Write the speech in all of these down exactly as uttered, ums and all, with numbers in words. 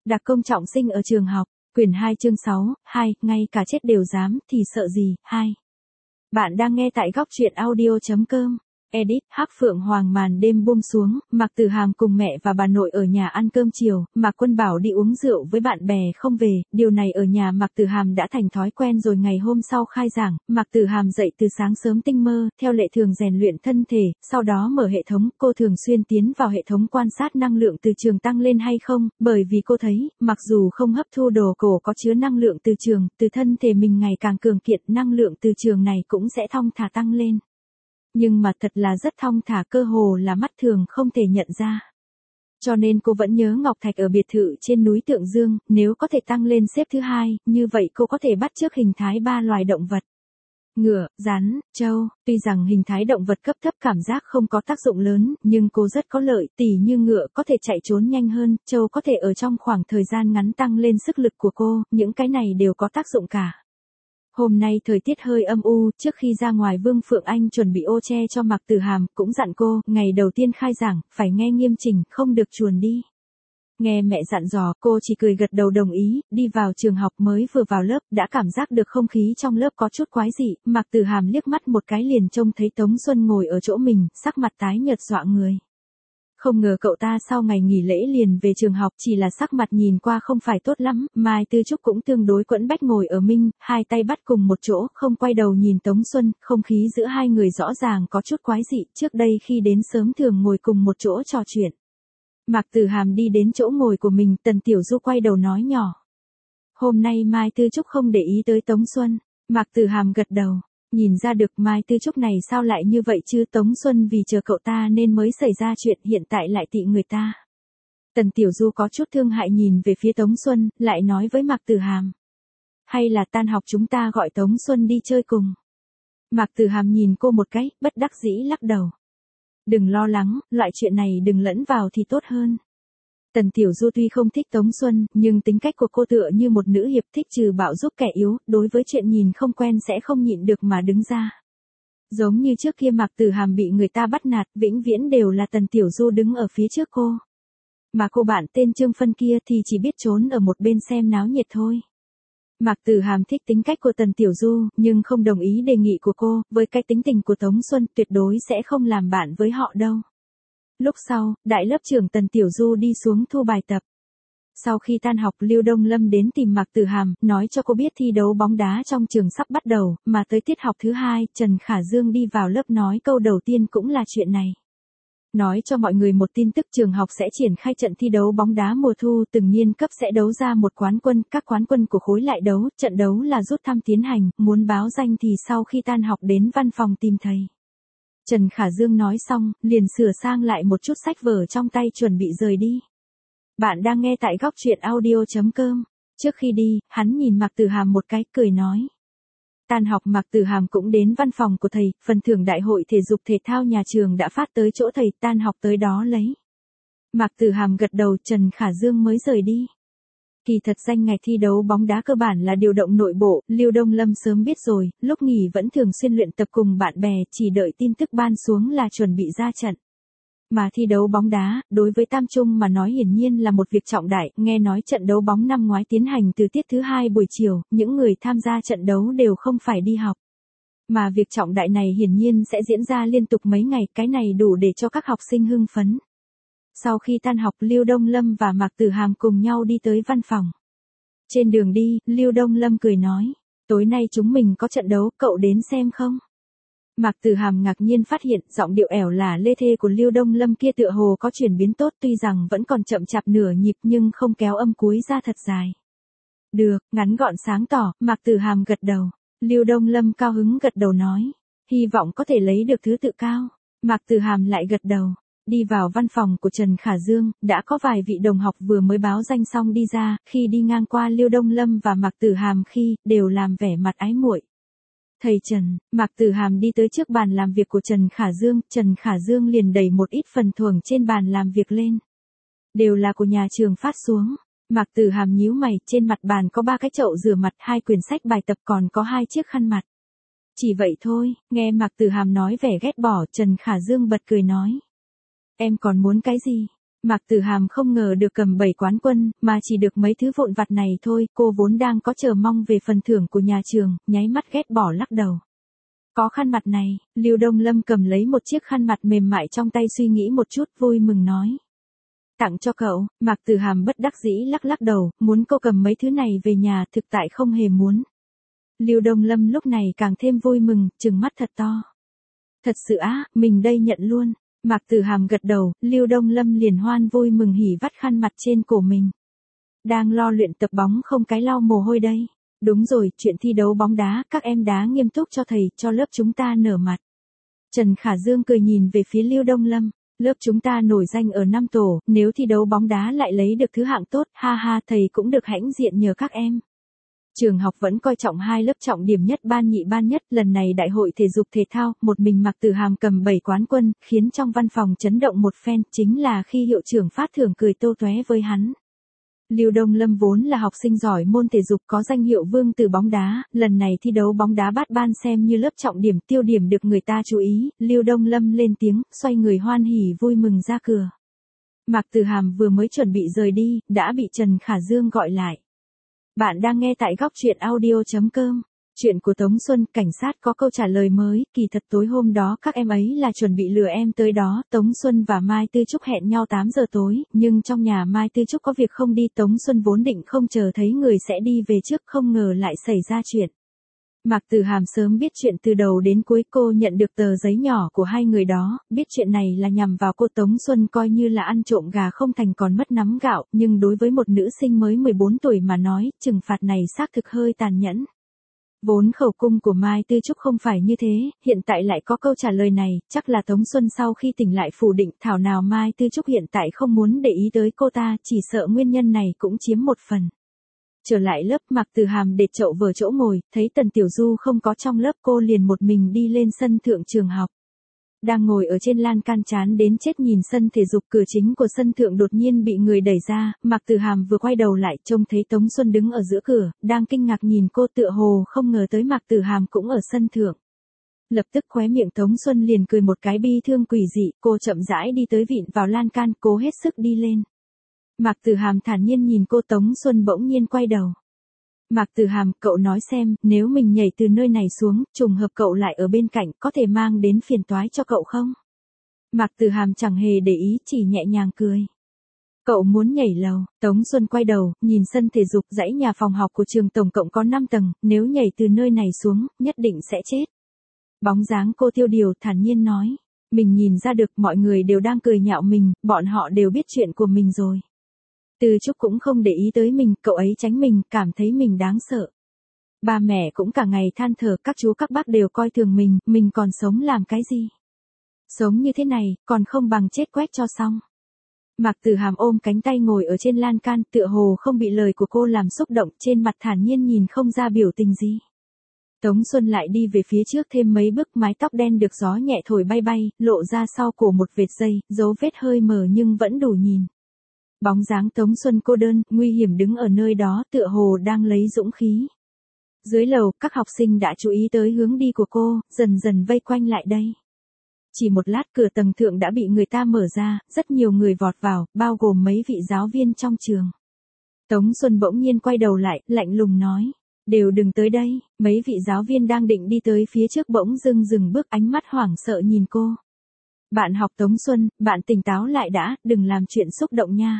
Đặc công trọng sinh ở trường học, quyển hai chương sáu, hai, ngay cả chết đều dám thì sợ gì, hai. Bạn đang nghe tại góc truyện audio chấm com. Edit, Hắc Phượng Hoàng màn đêm buông xuống, Mạc Tử Hàm cùng mẹ và bà nội ở nhà ăn cơm chiều, Mạc Quân bảo đi uống rượu với bạn bè không về, điều này ở nhà Mạc Tử Hàm đã thành thói quen rồi. Ngày hôm sau khai giảng, Mạc Tử Hàm dậy từ sáng sớm tinh mơ, theo lệ thường rèn luyện thân thể, sau đó mở hệ thống, cô thường xuyên tiến vào hệ thống quan sát năng lượng từ trường tăng lên hay không, bởi vì cô thấy, mặc dù không hấp thu đồ cổ có chứa năng lượng từ trường, từ thân thể mình ngày càng cường kiện, năng lượng từ trường này cũng sẽ thong thả tăng lên. Nhưng mà thật là rất thong thả, cơ hồ là mắt thường không thể nhận ra. Cho nên cô vẫn nhớ ngọc thạch ở biệt thự trên núi Tượng Dương, nếu có thể tăng lên xếp thứ hai, như vậy cô có thể bắt chước hình thái ba loài động vật. Ngựa, rắn, trâu, tuy rằng hình thái động vật cấp thấp cảm giác không có tác dụng lớn, nhưng cô rất có lợi, tỉ như ngựa có thể chạy trốn nhanh hơn, trâu có thể ở trong khoảng thời gian ngắn tăng lên sức lực của cô, những cái này đều có tác dụng cả. Hôm nay thời tiết hơi âm u, trước khi ra ngoài Vương Phượng Anh chuẩn bị ô che cho Mạc Tử Hàm, cũng dặn cô, ngày đầu tiên khai giảng, phải nghe nghiêm chỉnh, không được chuồn đi. Nghe mẹ dặn dò, cô chỉ cười gật đầu đồng ý, đi vào trường học mới vừa vào lớp, đã cảm giác được không khí trong lớp có chút quái dị, Mạc Tử Hàm liếc mắt một cái liền trông thấy Tống Xuân ngồi ở chỗ mình, sắc mặt tái nhợt dọa người. Không ngờ cậu ta sau ngày nghỉ lễ liền về trường học, chỉ là sắc mặt nhìn qua không phải tốt lắm, Mai Tư Trúc cũng tương đối quẫn bách ngồi ở Minh, hai tay bắt cùng một chỗ, không quay đầu nhìn Tống Xuân, không khí giữa hai người rõ ràng có chút quái dị, trước đây khi đến sớm thường ngồi cùng một chỗ trò chuyện. Mạc Tử Hàm đi đến chỗ ngồi của mình, Tần Tiểu Du quay đầu nói nhỏ. Hôm nay Mai Tư Trúc không để ý tới Tống Xuân, Mạc Tử Hàm gật đầu. Nhìn ra được Mai Tư Trúc này sao lại như vậy chứ, Tống Xuân vì chờ cậu ta nên mới xảy ra chuyện, hiện tại lại tị người ta. Tần Tiểu Du có chút thương hại nhìn về phía Tống Xuân, lại nói với Mạc Tử Hàm. Hay là tan học chúng ta gọi Tống Xuân đi chơi cùng. Mạc Tử Hàm nhìn cô một cái, bất đắc dĩ lắc đầu. Đừng lo lắng, loại chuyện này đừng lẫn vào thì tốt hơn. Tần Tiểu Du tuy không thích Tống Xuân, nhưng tính cách của cô tựa như một nữ hiệp, thích trừ bạo giúp kẻ yếu, đối với chuyện nhìn không quen sẽ không nhịn được mà đứng ra. Giống như trước kia Mạc Tử Hàm bị người ta bắt nạt, vĩnh viễn đều là Tần Tiểu Du đứng ở phía trước cô. Mà cô bạn tên Trương Phân kia thì chỉ biết trốn ở một bên xem náo nhiệt thôi. Mạc Tử Hàm thích tính cách của Tần Tiểu Du, nhưng không đồng ý đề nghị của cô, với cái tính tình của Tống Xuân tuyệt đối sẽ không làm bạn với họ đâu. Lúc sau, đại lớp trưởng Tần Tiểu Du đi xuống thu bài tập. Sau khi tan học, Lưu Đông Lâm đến tìm Mạc Tử Hàm, nói cho cô biết thi đấu bóng đá trong trường sắp bắt đầu, mà tới tiết học thứ hai, Trần Khả Dương đi vào lớp nói câu đầu tiên cũng là chuyện này. Nói cho mọi người một tin tức, trường học sẽ triển khai trận thi đấu bóng đá mùa thu, từng niên cấp sẽ đấu ra một quán quân, các quán quân của khối lại đấu, trận đấu là rút thăm tiến hành, muốn báo danh thì sau khi tan học đến văn phòng tìm thầy. Trần Khả Dương nói xong, liền sửa sang lại một chút sách vở trong tay chuẩn bị rời đi. Bạn đang nghe tại góc truyện audio chấm com. Trước khi đi, hắn nhìn Mạc Tử Hàm một cái, cười nói. Tan học Mạc Tử Hàm cũng đến văn phòng của thầy, phần thưởng đại hội thể dục thể thao nhà trường đã phát tới chỗ thầy, tan học tới đó lấy. Mạc Tử Hàm gật đầu, Trần Khả Dương mới rời đi. Kỳ thật danh ngày thi đấu bóng đá cơ bản là điều động nội bộ, Lưu Đông Lâm sớm biết rồi, lúc nghỉ vẫn thường xuyên luyện tập cùng bạn bè, chỉ đợi tin tức ban xuống là chuẩn bị ra trận. Mà thi đấu bóng đá, đối với Tam Trung mà nói hiển nhiên là một việc trọng đại, nghe nói trận đấu bóng năm ngoái tiến hành từ tiết thứ hai buổi chiều, những người tham gia trận đấu đều không phải đi học. Mà việc trọng đại này hiển nhiên sẽ diễn ra liên tục mấy ngày, cái này đủ để cho các học sinh hưng phấn. Sau khi tan học, Lưu Đông Lâm và Mạc Tử Hàm cùng nhau đi tới văn phòng. Trên đường đi, Lưu Đông Lâm cười nói, tối nay chúng mình có trận đấu, cậu đến xem không? Mạc Tử Hàm ngạc nhiên phát hiện, giọng điệu ẻo lả lê thê của Lưu Đông Lâm kia tựa hồ có chuyển biến tốt, tuy rằng vẫn còn chậm chạp nửa nhịp nhưng không kéo âm cuối ra thật dài. Được, ngắn gọn sáng tỏ, Mạc Tử Hàm gật đầu. Lưu Đông Lâm cao hứng gật đầu nói, hy vọng có thể lấy được thứ tự cao. Mạc Tử Hàm lại gật đầu. Đi vào văn phòng của Trần Khả Dương, đã có vài vị đồng học vừa mới báo danh xong đi ra, khi đi ngang qua Lưu Đông Lâm và Mạc Tử Hàm khi, đều làm vẻ mặt ái muội. Thầy Trần, Mạc Tử Hàm đi tới trước bàn làm việc của Trần Khả Dương, Trần Khả Dương liền đẩy một ít phần thưởng trên bàn làm việc lên. Đều là của nhà trường phát xuống. Mạc Tử Hàm nhíu mày, trên mặt bàn có ba cái chậu rửa mặt, hai quyển sách bài tập còn có hai chiếc khăn mặt. Chỉ vậy thôi, nghe Mạc Tử Hàm nói vẻ ghét bỏ, Trần Khả Dương bật cười nói. Em còn muốn cái gì? Mạc Tử Hàm không ngờ được cầm bảy quán quân, mà chỉ được mấy thứ vụn vặt này thôi, cô vốn đang có chờ mong về phần thưởng của nhà trường, nháy mắt ghét bỏ lắc đầu. Có khăn mặt này, Lưu Đông Lâm cầm lấy một chiếc khăn mặt mềm mại trong tay suy nghĩ một chút vui mừng nói. Tặng cho cậu, Mạc Tử Hàm bất đắc dĩ lắc lắc đầu, muốn cô cầm mấy thứ này về nhà thực tại không hề muốn. Lưu Đông Lâm lúc này càng thêm vui mừng, trừng mắt thật to. Thật sự á, mình đây nhận luôn. Mạc Tử Hàm gật đầu, Lưu Đông Lâm liền hoan vui mừng hỉ vắt khăn mặt trên cổ mình. Đang lo luyện tập bóng không cái lau mồ hôi đây. Đúng rồi, chuyện thi đấu bóng đá, các em đá nghiêm túc cho thầy, cho lớp chúng ta nở mặt. Trần Khả Dương cười nhìn về phía Lưu Đông Lâm, lớp chúng ta nổi danh ở năm tổ, nếu thi đấu bóng đá lại lấy được thứ hạng tốt, ha ha, thầy cũng được hãnh diện nhờ các em. Trường học vẫn coi trọng hai lớp trọng điểm nhất ban nhị ban nhất, lần này đại hội thể dục thể thao, một mình Mạc Tử Hàm cầm bảy quán quân, khiến trong văn phòng chấn động một phen, chính là khi hiệu trưởng phát thưởng cười tô tóe với hắn. Lưu Đông Lâm vốn là học sinh giỏi môn thể dục có danh hiệu vương tử bóng đá, lần này thi đấu bóng đá bát ban xem như lớp trọng điểm tiêu điểm được người ta chú ý, Lưu Đông Lâm lên tiếng, xoay người hoan hỉ vui mừng ra cửa. Mạc Tử Hàm vừa mới chuẩn bị rời đi, đã bị Trần Khả Dương gọi lại. Bạn đang nghe tại góc truyện audio chấm com. Chuyện của Tống Xuân, cảnh sát có câu trả lời mới, kỳ thật tối hôm đó các em ấy là chuẩn bị lừa em tới đó, Tống Xuân và Mai Tư Trúc hẹn nhau tám giờ tối, nhưng trong nhà Mai Tư Trúc có việc không đi, Tống Xuân vốn định không chờ thấy người sẽ đi về trước, không ngờ lại xảy ra chuyện. Mạc Tử Hàm sớm biết chuyện từ đầu đến cuối, cô nhận được tờ giấy nhỏ của hai người đó, biết chuyện này là nhằm vào cô. Tống Xuân coi như là ăn trộm gà không thành còn mất nắm gạo, nhưng đối với một nữ sinh mới mười bốn tuổi mà nói, trừng phạt này xác thực hơi tàn nhẫn. Vốn khẩu cung của Mai Tư Trúc không phải như thế, hiện tại lại có câu trả lời này, chắc là Tống Xuân sau khi tỉnh lại phủ định, thảo nào Mai Tư Trúc hiện tại không muốn để ý tới cô ta, chỉ sợ nguyên nhân này cũng chiếm một phần. Trở lại lớp, Mạc Tử Hàm để chậu vở chỗ ngồi, thấy Tần Tiểu Du không có trong lớp, cô liền một mình đi lên sân thượng trường học. Đang ngồi ở trên lan can chán đến chết nhìn sân thể dục, cửa chính của sân thượng đột nhiên bị người đẩy ra, Mạc Tử Hàm vừa quay đầu lại trông thấy Tống Xuân đứng ở giữa cửa, đang kinh ngạc nhìn cô, tựa hồ không ngờ tới Mạc Tử Hàm cũng ở sân thượng. Lập tức khóe miệng Tống Xuân liền cười một cái bi thương quỷ dị, cô chậm rãi đi tới vịn vào lan can, cố hết sức đi lên. Mạc Tử Hàm thản nhiên nhìn cô. Tống Xuân bỗng nhiên quay đầu. Mạc Tử Hàm, cậu nói xem, nếu mình nhảy từ nơi này xuống, trùng hợp cậu lại ở bên cạnh, có thể mang đến phiền toái cho cậu không? Mạc Tử Hàm chẳng hề để ý, chỉ nhẹ nhàng cười. Cậu muốn nhảy lầu? Tống Xuân quay đầu, nhìn sân thể dục, dãy nhà phòng học của trường tổng cộng có năm tầng, nếu nhảy từ nơi này xuống, nhất định sẽ chết. Bóng dáng cô tiêu điều thản nhiên nói. Mình nhìn ra được mọi người đều đang cười nhạo mình, bọn họ đều biết chuyện của mình rồi. Tư Trúc cũng không để ý tới mình, cậu ấy tránh mình, cảm thấy mình đáng sợ. Ba mẹ cũng cả ngày than thở, các chú các bác đều coi thường mình, mình còn sống làm cái gì? Sống như thế này, còn không bằng chết quét cho xong. Mạc Tử Hàm ôm cánh tay ngồi ở trên lan can, tựa hồ không bị lời của cô làm xúc động, trên mặt thản nhiên nhìn không ra biểu tình gì. Tống Xuân lại đi về phía trước thêm mấy bước, mái tóc đen được gió nhẹ thổi bay bay, lộ ra sau cổ một vệt dây, dấu vết hơi mờ nhưng vẫn đủ nhìn. Bóng dáng Tống Xuân cô đơn, nguy hiểm đứng ở nơi đó, tựa hồ đang lấy dũng khí. Dưới lầu, các học sinh đã chú ý tới hướng đi của cô, dần dần vây quanh lại đây. Chỉ một lát, cửa tầng thượng đã bị người ta mở ra, rất nhiều người vọt vào, bao gồm mấy vị giáo viên trong trường. Tống Xuân bỗng nhiên quay đầu lại, lạnh lùng nói. Đều đừng tới đây. Mấy vị giáo viên đang định đi tới phía trước bỗng dưng dừng bước, ánh mắt hoảng sợ nhìn cô. Bạn học Tống Xuân, bạn tỉnh táo lại đã, đừng làm chuyện xúc động nha.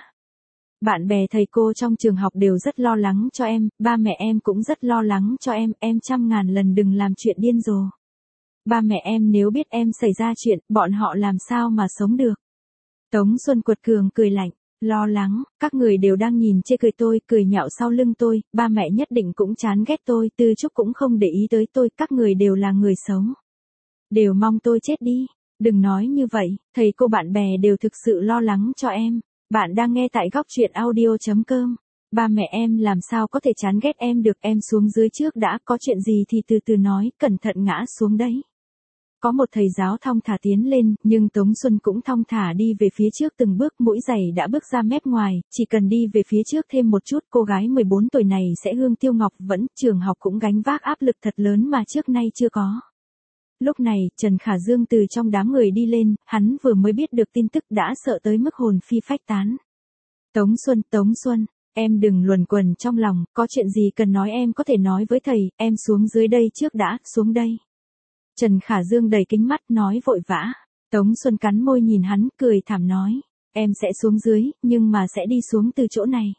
Bạn bè thầy cô trong trường học đều rất lo lắng cho em, ba mẹ em cũng rất lo lắng cho em, em trăm ngàn lần đừng làm chuyện điên rồ. Ba mẹ em nếu biết em xảy ra chuyện, bọn họ làm sao mà sống được. Tống Xuân quật cường cười lạnh, lo lắng, các người đều đang nhìn chê cười tôi, cười nhạo sau lưng tôi, ba mẹ nhất định cũng chán ghét tôi, Tư Trúc cũng không để ý tới tôi, các người đều là người xấu. Đều mong tôi chết đi. Đừng nói như vậy, thầy cô bạn bè đều thực sự lo lắng cho em. Bạn đang nghe tại góc truyện audio chấm com. Ba mẹ em làm sao có thể chán ghét em được, em xuống dưới trước đã, có chuyện gì thì từ từ nói, cẩn thận ngã xuống đấy. Có một thầy giáo thong thả tiến lên, nhưng Tống Xuân cũng thong thả đi về phía trước từng bước, mũi giày đã bước ra mép ngoài, chỉ cần đi về phía trước thêm một chút, cô gái mười bốn tuổi này sẽ hương tiêu ngọc vẫn, trường học cũng gánh vác áp lực thật lớn mà trước nay chưa có. Lúc này, Trần Khả Dương từ trong đám người đi lên, hắn vừa mới biết được tin tức đã sợ tới mức hồn phi phách tán. Tống Xuân, Tống Xuân, em đừng luẩn quẩn trong lòng, có chuyện gì cần nói em có thể nói với thầy, em xuống dưới đây trước đã, xuống đây. Trần Khả Dương đầy kính mắt nói vội vã. Tống Xuân cắn môi nhìn hắn, cười thảm nói, em sẽ xuống dưới, nhưng mà sẽ đi xuống từ chỗ này.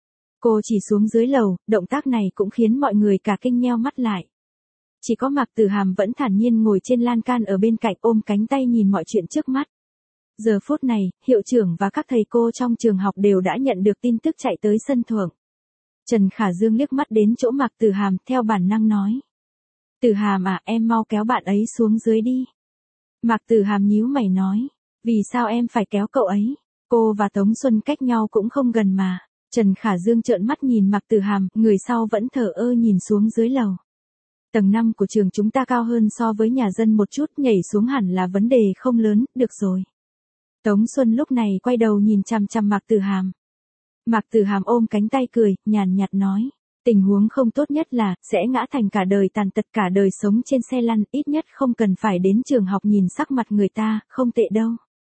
Cô chỉ xuống dưới lầu, động tác này cũng khiến mọi người cả kinh nheo mắt lại. Chỉ có Mạc Tử Hàm vẫn thản nhiên ngồi trên lan can ở bên cạnh ôm cánh tay nhìn mọi chuyện trước mắt. Giờ phút này, hiệu trưởng và các thầy cô trong trường học đều đã nhận được tin tức chạy tới sân thượng. Trần Khả Dương liếc mắt đến chỗ Mạc Tử Hàm theo bản năng nói. Tử Hàm à, em mau kéo bạn ấy xuống dưới đi. Mạc Tử Hàm nhíu mày nói, vì sao em phải kéo cậu ấy? Cô và Tống Xuân cách nhau cũng không gần mà. Trần Khả Dương trợn mắt nhìn Mạc Tử Hàm, người sau vẫn thờ ơ nhìn xuống dưới lầu. Tầng năm của trường chúng ta cao hơn so với nhà dân một chút, nhảy xuống hẳn là vấn đề không lớn, được rồi. Tống Xuân lúc này quay đầu nhìn chằm chằm Mạc Tử Hàm. Mạc Tử Hàm ôm cánh tay cười, nhàn nhạt nói, tình huống không tốt nhất là, sẽ ngã thành cả đời tàn tật cả đời sống trên xe lăn, ít nhất không cần phải đến trường học nhìn sắc mặt người ta, không tệ đâu.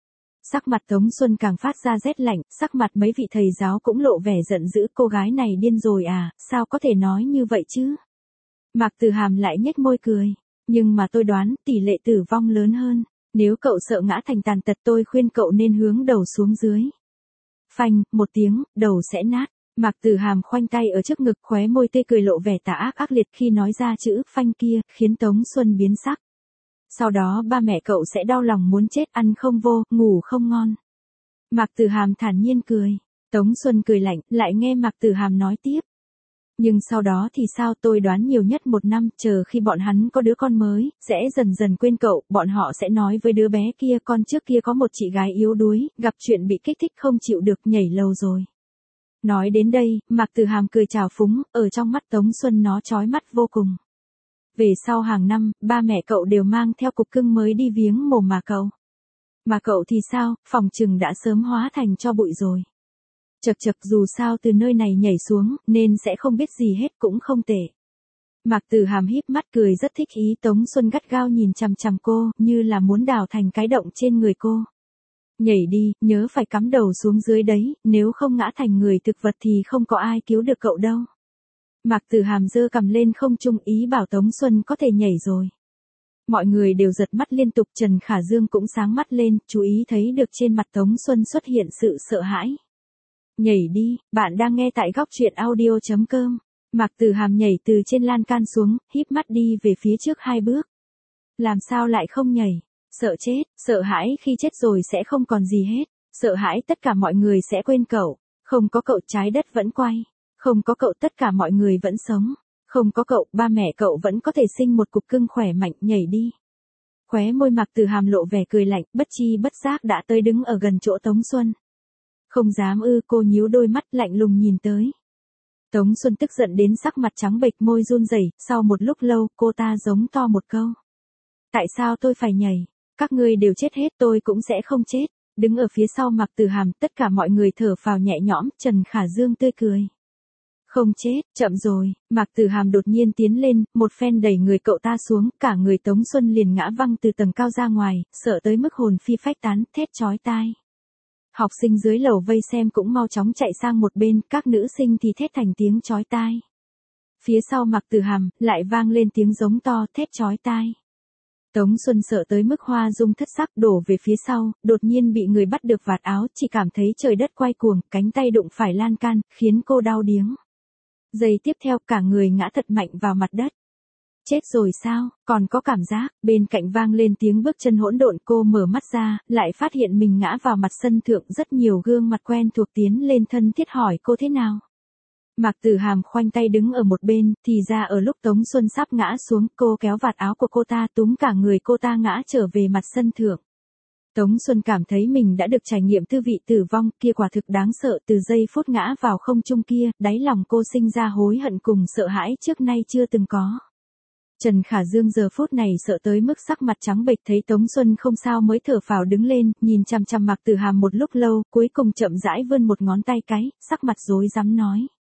Sắc mặt Tống Xuân càng phát ra rét lạnh, sắc mặt mấy vị thầy giáo cũng lộ vẻ giận dữ, cô gái này điên rồi à, sao có thể nói như vậy chứ? Mạc Tử Hàm lại nhếch môi cười, nhưng mà tôi đoán tỷ lệ tử vong lớn hơn, nếu cậu sợ ngã thành tàn tật tôi khuyên cậu nên hướng đầu xuống dưới. Phanh, một tiếng, đầu sẽ nát. Mạc Tử Hàm khoanh tay ở trước ngực, khóe môi tươi cười lộ vẻ tà ác ác liệt khi nói ra chữ phanh kia, khiến Tống Xuân biến sắc. Sau đó ba mẹ cậu sẽ đau lòng muốn chết, ăn không vô, ngủ không ngon. Mạc Tử Hàm thản nhiên cười. Tống Xuân cười lạnh, lại nghe Mạc Tử Hàm nói tiếp. Nhưng sau đó thì sao, tôi đoán nhiều nhất một năm, chờ khi bọn hắn có đứa con mới, sẽ dần dần quên cậu, bọn họ sẽ nói với đứa bé kia con trước kia có một chị gái yếu đuối, gặp chuyện bị kích thích không chịu được nhảy lầu rồi. Nói đến đây, Mạc Tử Hàm cười trào phúng, ở trong mắt Tống Xuân nó chói mắt vô cùng. Về sau hàng năm, ba mẹ cậu đều mang theo cục cưng mới đi viếng mồ mà cậu. Mà cậu thì sao, phòng trừng đã sớm hóa thành tro bụi rồi. Chật chật, dù sao từ nơi này nhảy xuống, nên sẽ không biết gì hết cũng không tệ. Mạc Tử Hàm híp mắt cười rất thích ý, Tống Xuân gắt gao nhìn chằm chằm cô, như là muốn đào thành cái động trên người cô. Nhảy đi, nhớ phải cắm đầu xuống dưới đấy, nếu không ngã thành người thực vật thì không có ai cứu được cậu đâu. Mạc Tử Hàm giơ cầm lên không trung ý bảo Tống Xuân có thể nhảy rồi. Mọi người đều giật mắt liên tục, Trần Khả Dương cũng sáng mắt lên, chú ý thấy được trên mặt Tống Xuân xuất hiện sự sợ hãi. Nhảy đi, bạn đang nghe tại góc truyện audio chấm com. Mạc Tử Hàm nhảy từ trên lan can xuống, híp mắt đi về phía trước hai bước. Làm sao lại không nhảy? Sợ chết, sợ hãi khi chết rồi sẽ không còn gì hết, sợ hãi tất cả mọi người sẽ quên cậu, không có cậu trái đất vẫn quay, không có cậu tất cả mọi người vẫn sống, không có cậu ba mẹ cậu vẫn có thể sinh một cục cưng khỏe mạnh, nhảy đi. Khóe môi Mạc Tử Hàm lộ vẻ cười lạnh, bất chi bất giác đã tới đứng ở gần chỗ Tống Xuân. Không dám ư, cô nhíu đôi mắt lạnh lùng nhìn tới. Tống Xuân tức giận đến sắc mặt trắng bệch, môi run rẩy, sau một lúc lâu, cô ta giống to một câu. Tại sao tôi phải nhảy? Các ngươi đều chết hết, tôi cũng sẽ không chết. Đứng ở phía sau Mạc Tử Hàm, tất cả mọi người thở phào nhẹ nhõm, Trần Khả Dương tươi cười. Không chết, chậm rồi, Mạc Tử Hàm đột nhiên tiến lên, một phen đẩy người cậu ta xuống, cả người Tống Xuân liền ngã văng từ tầng cao ra ngoài, sợ tới mức hồn phi phách tán, thét chói tai. Học sinh dưới lầu vây xem cũng mau chóng chạy sang một bên, các nữ sinh thì thét thành tiếng chói tai. Phía sau Mạc Tử Hàm, lại vang lên tiếng giống to, thét chói tai. Tống Xuân sợ tới mức hoa dung thất sắc, đổ về phía sau, đột nhiên bị người bắt được vạt áo, chỉ cảm thấy trời đất quay cuồng, cánh tay đụng phải lan can, khiến cô đau điếng. Giây tiếp theo cả người ngã thật mạnh vào mặt đất. Chết rồi sao, còn có cảm giác, bên cạnh vang lên tiếng bước chân hỗn độn, cô mở mắt ra, lại phát hiện mình ngã vào mặt sân thượng, rất nhiều gương mặt quen thuộc tiến lên thân thiết hỏi cô thế nào. Mạc Tử Hàm khoanh tay đứng ở một bên, thì ra ở lúc Tống Xuân sắp ngã xuống, cô kéo vạt áo của cô ta túm cả người cô ta ngã trở về mặt sân thượng. Tống Xuân cảm thấy mình đã được trải nghiệm tư vị tử vong, kia quả thực đáng sợ, từ giây phút ngã vào không trung kia, đáy lòng cô sinh ra hối hận cùng sợ hãi trước nay chưa từng có. Trần Khả Dương giờ phút này sợ tới mức sắc mặt trắng bệch, thấy Tống Xuân không sao mới thở phào đứng lên, nhìn chằm chằm Mạc Tử Hàm một lúc lâu, cuối cùng chậm rãi vươn một ngón tay cái, sắc mặt rối rắm nói.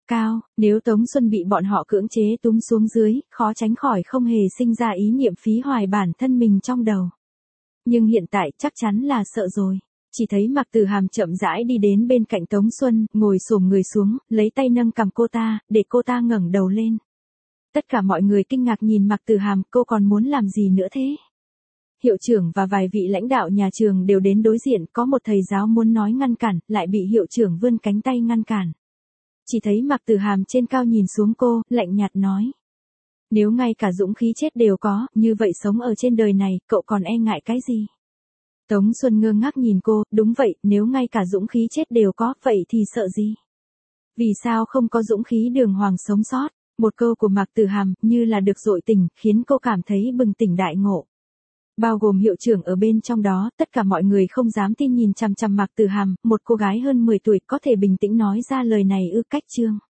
cao, nếu Tống Xuân bị bọn họ cưỡng chế túm xuống dưới, khó tránh khỏi không hề sinh ra ý niệm phí hoài bản thân mình trong đầu. Nhưng hiện tại chắc chắn là sợ rồi. Chỉ thấy Mạc Tử Hàm chậm rãi đi đến bên cạnh Tống Xuân, ngồi xổm người xuống, lấy tay nâng cằm cô ta, để cô ta ngẩng đầu lên. Tất cả mọi người kinh ngạc nhìn Mạc Tử Hàm, cô còn muốn làm gì nữa thế? Hiệu trưởng và vài vị lãnh đạo nhà trường đều đến đối diện, có một thầy giáo muốn nói ngăn cản, lại bị hiệu trưởng vươn cánh tay ngăn cản. Chỉ thấy Mạc Tử Hàm trên cao nhìn xuống cô, lạnh nhạt nói. Nếu ngay cả dũng khí chết đều có, như vậy sống ở trên đời này, cậu còn e ngại cái gì? Tống Xuân ngơ ngác nhìn cô, đúng vậy, nếu ngay cả dũng khí chết đều có, vậy thì sợ gì? Vì sao không có dũng khí đường hoàng sống sót? Một câu của Mạc Tử Hàm, như là được dội tình, khiến cô cảm thấy bừng tỉnh đại ngộ. Bao gồm hiệu trưởng ở bên trong đó, tất cả mọi người không dám tin nhìn chằm chằm Mạc Tử Hàm, một cô gái hơn mười tuổi có thể bình tĩnh nói ra lời này ư? Cách chương.